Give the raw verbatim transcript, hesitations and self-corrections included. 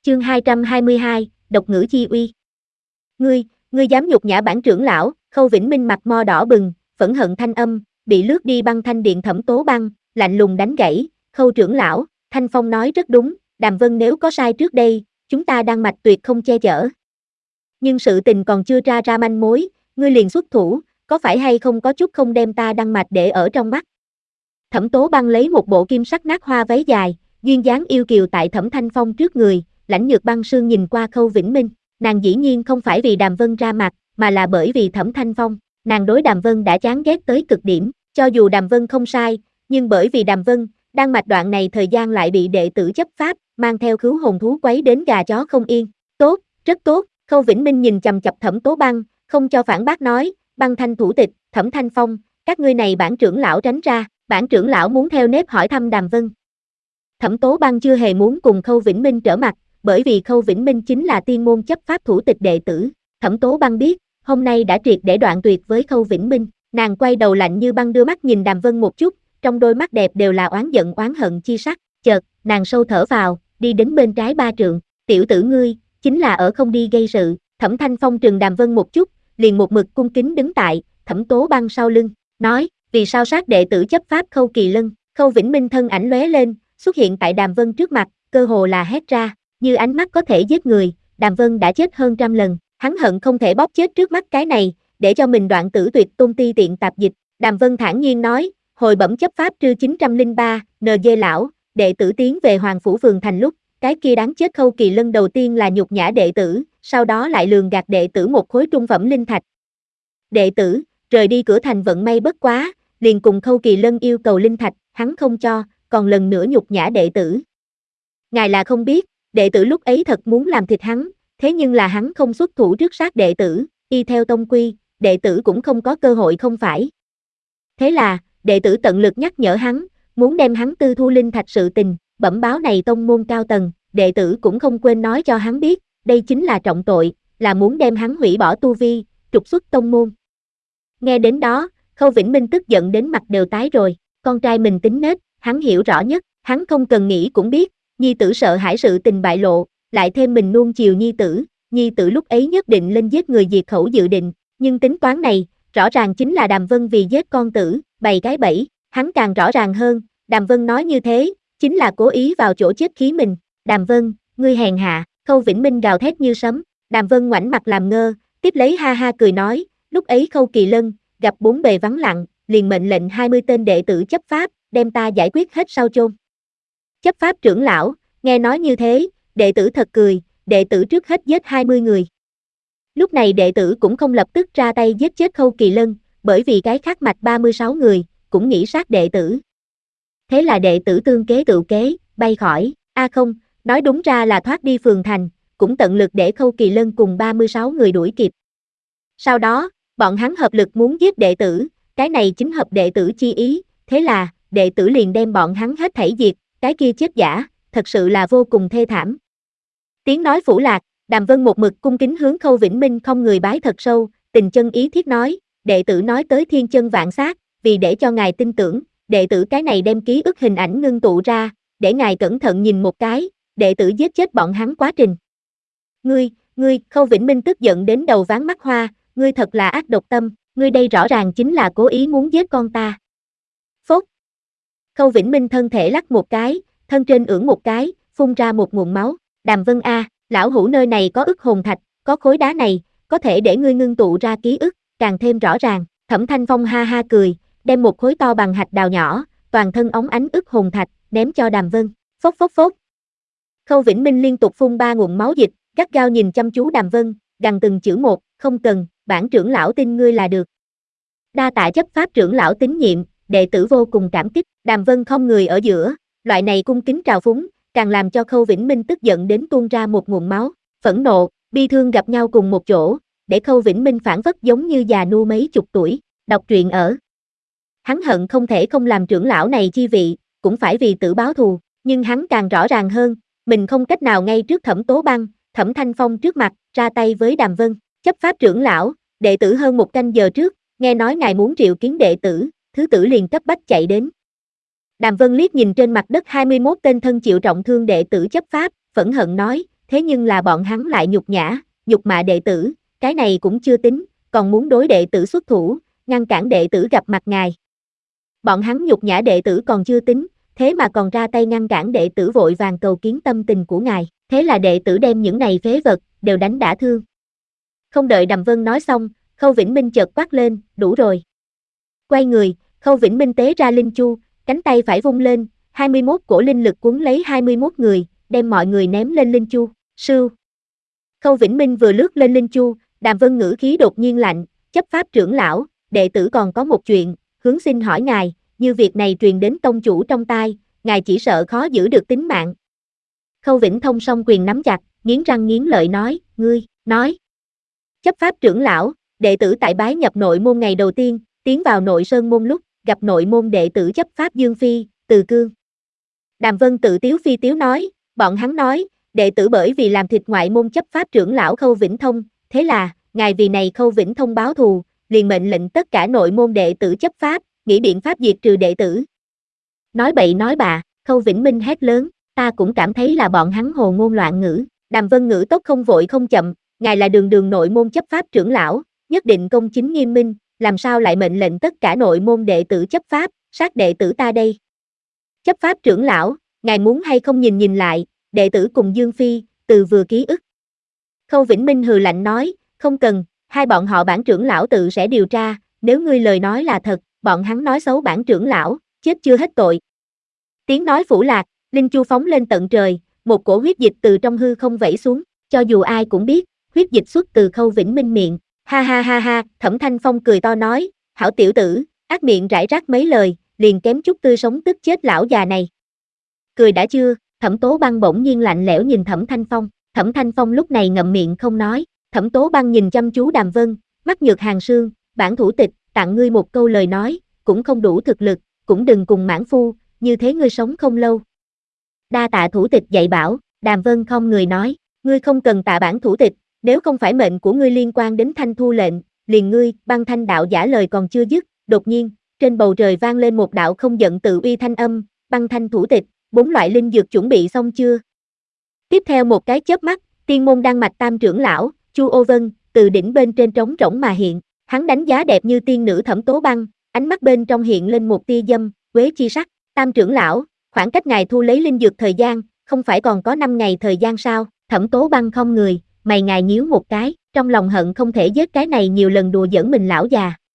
Chương hai trăm hai mươi hai, độc ngữ chi uy. Ngươi, ngươi dám nhục nhã bản trưởng lão? Khâu Vĩnh Minh mặt mo đỏ bừng, phẫn hận thanh âm, bị lướt đi băng thanh điện Thẩm Tố Băng, lạnh lùng đánh gãy. Khâu trưởng lão, Thanh Phong nói rất đúng, Đàm Vân nếu có sai trước đây, chúng ta Đan Mạch tuyệt không che chở. Nhưng sự tình còn chưa tra ra manh mối, ngươi liền xuất thủ, có phải hay không có chút không đem ta Đan Mạch để ở trong mắt? Thẩm Tố Băng lấy một bộ kim sắc nát hoa váy dài, duyên dáng yêu kiều tại Thẩm Thanh Phong trước người, lãnh nhược băng sương nhìn qua Khâu Vĩnh Minh, nàng dĩ nhiên không phải vì Đàm Vân ra mặt, mà là bởi vì Thẩm Thanh Phong, nàng đối Đàm Vân đã chán ghét tới cực điểm, cho dù Đàm Vân không sai, nhưng bởi vì Đàm Vân, Đan Mạch đoạn này thời gian lại bị đệ tử chấp pháp, mang theo khứu hồn thú quấy đến gà chó không yên. Tốt, rất tốt. Khâu Vĩnh Minh nhìn chằm chằm Thẩm Tố Băng, không cho phản bác nói, Băng Thanh thủ tịch, Thẩm Thanh Phong, các ngươi này bản trưởng lão tránh ra, bản trưởng lão muốn theo nếp hỏi thăm Đàm Vân. Thẩm Tố Băng chưa hề muốn cùng Khâu Vĩnh Minh trở mặt, bởi vì Khâu Vĩnh Minh chính là tiên môn chấp pháp thủ tịch đệ tử. Thẩm Tố Băng biết, hôm nay đã triệt để đoạn tuyệt với Khâu Vĩnh Minh, nàng quay đầu lạnh như băng đưa mắt nhìn Đàm Vân một chút, trong đôi mắt đẹp đều là oán giận oán hận chi sắc, chợt, nàng sâu thở vào, đi đến bên trái ba trượng, tiểu tử ngươi, chính là ở không đi gây sự. Thẩm Thanh Phong trừng Đàm Vân một chút, liền một mực cung kính đứng tại, Thẩm Tố Băng sau lưng, nói, vì sao sát đệ tử chấp pháp Khâu Kỳ Lân? Khâu Vĩnh Minh thân ảnh lóe lên, xuất hiện tại Đàm Vân trước mặt, cơ hồ là hét ra, như ánh mắt có thể giết người, Đàm Vân đã chết hơn trăm lần, hắn hận không thể bóp chết trước mắt cái này, để cho mình đoạn tử tuyệt tôn ti tiện tạp dịch. Đàm Vân thản nhiên nói, hồi bẩm chấp pháp trư chín trăm lẻ ba, en giê lão, đệ tử tiến về Hoàng Phủ Phường Thành lúc, cái kia đáng chết Khâu Kỳ Lân đầu tiên là nhục nhã đệ tử, sau đó lại lường gạt đệ tử một khối trung phẩm linh thạch. Đệ tử, rời đi cửa thành vận may bất quá, liền cùng Khâu Kỳ Lân yêu cầu linh thạch, hắn không cho, còn lần nữa nhục nhã đệ tử. Ngài là không biết, đệ tử lúc ấy thật muốn làm thịt hắn, thế nhưng là hắn không xuất thủ trước sát đệ tử, y theo tông quy, đệ tử cũng không có cơ hội không phải. Thế là, đệ tử tận lực nhắc nhở hắn, muốn đem hắn tư thu linh thạch sự tình, bẩm báo này tông môn cao tầng, đệ tử cũng không quên nói cho hắn biết, đây chính là trọng tội, là muốn đem hắn hủy bỏ tu vi, trục xuất tông môn. Nghe đến đó, Khâu Vĩnh Minh tức giận đến mặt đều tái rồi, con trai mình tính nết, hắn hiểu rõ nhất, hắn không cần nghĩ cũng biết, nhi tử sợ hãi sự tình bại lộ, lại thêm mình nuông chiều nhi tử, nhi tử lúc ấy nhất định lên giết người diệt khẩu dự định, nhưng tính toán này, rõ ràng chính là Đàm Vân vì giết con tử, bày cái bẫy, hắn càng rõ ràng hơn, Đàm Vân nói như thế, chính là cố ý vào chỗ chết khí mình. Đàm Vân, ngươi hèn hạ. Khâu Vĩnh Minh gào thét như sấm, Đàm Vân ngoảnh mặt làm ngơ, tiếp lấy ha ha cười nói, lúc ấy Khâu Kỳ Lân, gặp bốn bề vắng lặng, liền mệnh lệnh hai mươi tên đệ tử chấp pháp, đem ta giải quyết hết sau chôn. Chấp pháp trưởng lão, nghe nói như thế, đệ tử thật cười, đệ tử trước hết giết hai mươi người. Lúc này đệ tử cũng không lập tức ra tay giết chết Khâu Kỳ Lân, bởi vì cái khác mạch ba mươi sáu người, cũng nghĩ sát đệ tử. Thế là đệ tử tương kế tự kế, bay khỏi, a à không, nói đúng ra là thoát đi phường thành, cũng tận lực để Khâu Kỳ Lân cùng ba mươi sáu người đuổi kịp. Sau đó, bọn hắn hợp lực muốn giết đệ tử, cái này chính hợp đệ tử chi ý, thế là, đệ tử liền đem bọn hắn hết thảy diệt, cái kia chết giả, thật sự là vô cùng thê thảm. Tiếng nói phủ lạc, Đàm Vân một mực cung kính hướng Khâu Vĩnh Minh không người bái thật sâu, tình chân ý thiết nói, đệ tử nói tới thiên chân vạn sát, vì để cho ngài tin tưởng, đệ tử cái này đem ký ức hình ảnh ngưng tụ ra, để ngài cẩn thận nhìn một cái, đệ tử giết chết bọn hắn quá trình. Ngươi, ngươi, Khâu Vĩnh Minh tức giận đến đầu ván mắt hoa, ngươi thật là ác độc tâm, ngươi đây rõ ràng chính là cố ý muốn giết con ta. Phốt. Khâu Vĩnh Minh thân thể lắc một cái, thân trên ưỡn một cái, phun ra một nguồn máu, Đàm Vân a, lão hủ nơi này có ức hồn thạch, có khối đá này, có thể để ngươi ngưng tụ ra ký ức, càng thêm rõ ràng. Thẩm Thanh Phong ha ha cười, đem một khối to bằng hạch đào nhỏ, toàn thân óng ánh ức hồn thạch, ném cho Đàm Vân, phốc phốc phốc. Khâu Vĩnh Minh liên tục phun ba nguồn máu dịch, gắt gao nhìn chăm chú Đàm Vân, gằn từng chữ một, không cần, bản trưởng lão tin ngươi là được. Đa tạ chấp pháp trưởng lão tín nhiệm, đệ tử vô cùng cảm kích. Đàm Vân không người ở giữa, loại này cung kính trào phúng, càng làm cho Khâu Vĩnh Minh tức giận đến tuôn ra một nguồn máu, phẫn nộ, bi thương gặp nhau cùng một chỗ, để Khâu Vĩnh Minh phản phất giống như già nua mấy chục tuổi. Đọc truyện ở. Hắn hận không thể không làm trưởng lão này chi vị, cũng phải vì tự báo thù, nhưng hắn càng rõ ràng hơn, mình không cách nào ngay trước Thẩm Tố Băng, Thẩm Thanh Phong trước mặt, ra tay với Đàm Vân. Chấp pháp trưởng lão, đệ tử hơn một canh giờ trước, nghe nói ngài muốn triệu kiến đệ tử, thứ tử liền cấp bách chạy đến. Đàm Vân liếc nhìn trên mặt đất hai mươi mốt tên thân chịu trọng thương đệ tử chấp pháp, phẫn hận nói, thế nhưng là bọn hắn lại nhục nhã, nhục mạ đệ tử, cái này cũng chưa tính, còn muốn đối đệ tử xuất thủ, ngăn cản đệ tử gặp mặt ngài. Bọn hắn nhục nhã đệ tử còn chưa tính, thế mà còn ra tay ngăn cản đệ tử vội vàng cầu kiến tâm tình của ngài, thế là đệ tử đem những này phế vật, đều đánh đả thương. Không đợi Đàm Vân nói xong, Khâu Vĩnh Minh chợt quát lên, đủ rồi. Quay người, Khâu Vĩnh Minh tế ra linh chu, cánh tay phải vung lên, hai mươi mốt cổ linh lực cuốn lấy hai mươi mốt người, đem mọi người ném lên linh chu, sưu. Khâu Vĩnh Minh vừa lướt lên linh chu, Đàm Vân ngữ khí đột nhiên lạnh, chấp pháp trưởng lão, đệ tử còn có một chuyện, hướng xin hỏi ngài, như việc này truyền đến tông chủ trong tai, ngài chỉ sợ khó giữ được tính mạng. Khâu Vĩnh Thông song quyền nắm chặt, nghiến răng nghiến lợi nói, ngươi, nói. Chấp pháp trưởng lão, đệ tử tại bái nhập nội môn ngày đầu tiên, tiến vào nội sơn môn lúc, gặp nội môn đệ tử chấp pháp Dương Phi, Từ Cương. Đàm Vân tự tiếu phi tiếu nói, bọn hắn nói, đệ tử bởi vì làm thịt ngoại môn chấp pháp trưởng lão Khâu Vĩnh Thông, thế là, ngài vì này Khâu Vĩnh Thông báo thù, liền mệnh lệnh tất cả nội môn đệ tử chấp pháp, nghĩ biện pháp diệt trừ đệ tử. Nói bậy nói bạ, Khâu Vĩnh Minh hét lớn, ta cũng cảm thấy là bọn hắn hồ ngôn loạn ngữ. Đàm Vân ngữ tốc không vội không chậm, ngài là đường đường nội môn chấp pháp trưởng lão, nhất định công chính nghiêm minh, làm sao lại mệnh lệnh tất cả nội môn đệ tử chấp pháp, sát đệ tử ta đây. Chấp pháp trưởng lão, ngài muốn hay không nhìn nhìn lại, đệ tử cùng Dương Phi, Từ vừa ký ức. Khâu Vĩnh Minh hừ lạnh nói, không cần, hai bọn họ bản trưởng lão tự sẽ điều tra, nếu ngươi lời nói là thật, bọn hắn nói xấu bản trưởng lão, chết chưa hết tội. Tiếng nói phủ lạc, linh chu phóng lên tận trời, một cổ huyết dịch từ trong hư không vẩy xuống, cho dù ai cũng biết, huyết dịch xuất từ Khâu Vĩnh Minh miệng. Ha ha ha ha, Thẩm Thanh Phong cười to nói, hảo tiểu tử, ác miệng rải rác mấy lời, liền kém chút tươi sống tức chết lão già này. Cười đã chưa, Thẩm Tố Băng bỗng nhiên lạnh lẽo nhìn Thẩm Thanh Phong, Thẩm Thanh Phong lúc này ngậm miệng không nói, Thẩm Tố Băng nhìn chăm chú Đàm Vân, mắt nhược hàng sương, bản thủ tịch, tặng ngươi một câu lời nói, cũng không đủ thực lực, cũng đừng cùng mãn phu, như thế ngươi sống không lâu. Đa tạ thủ tịch dạy bảo, Đàm Vân không người nói, ngươi không cần tạ bản thủ tịch, nếu không phải mệnh của ngươi liên quan đến Thanh Thu lệnh, liền ngươi, Băng Thanh đạo giả lời còn chưa dứt, đột nhiên, trên bầu trời vang lên một đạo không giận tự uy thanh âm, Băng Thanh thủ tịch, bốn loại linh dược chuẩn bị xong chưa? Tiếp theo một cái chớp mắt, tiên môn đan mạch tam trưởng lão, Chu Ô Vân, từ đỉnh bên trên trống rỗng mà hiện, hắn đánh giá đẹp như tiên nữ Thẩm Tố Băng, ánh mắt bên trong hiện lên một tia dâm, quế chi sắc, tam trưởng lão, khoảng cách ngài thu lấy linh dược thời gian, không phải còn có năm ngày thời gian sao? Thẩm Tố Băng không người, mày ngài nhíu một cái, trong lòng hận không thể giết cái này nhiều lần đùa giỡn mình lão già.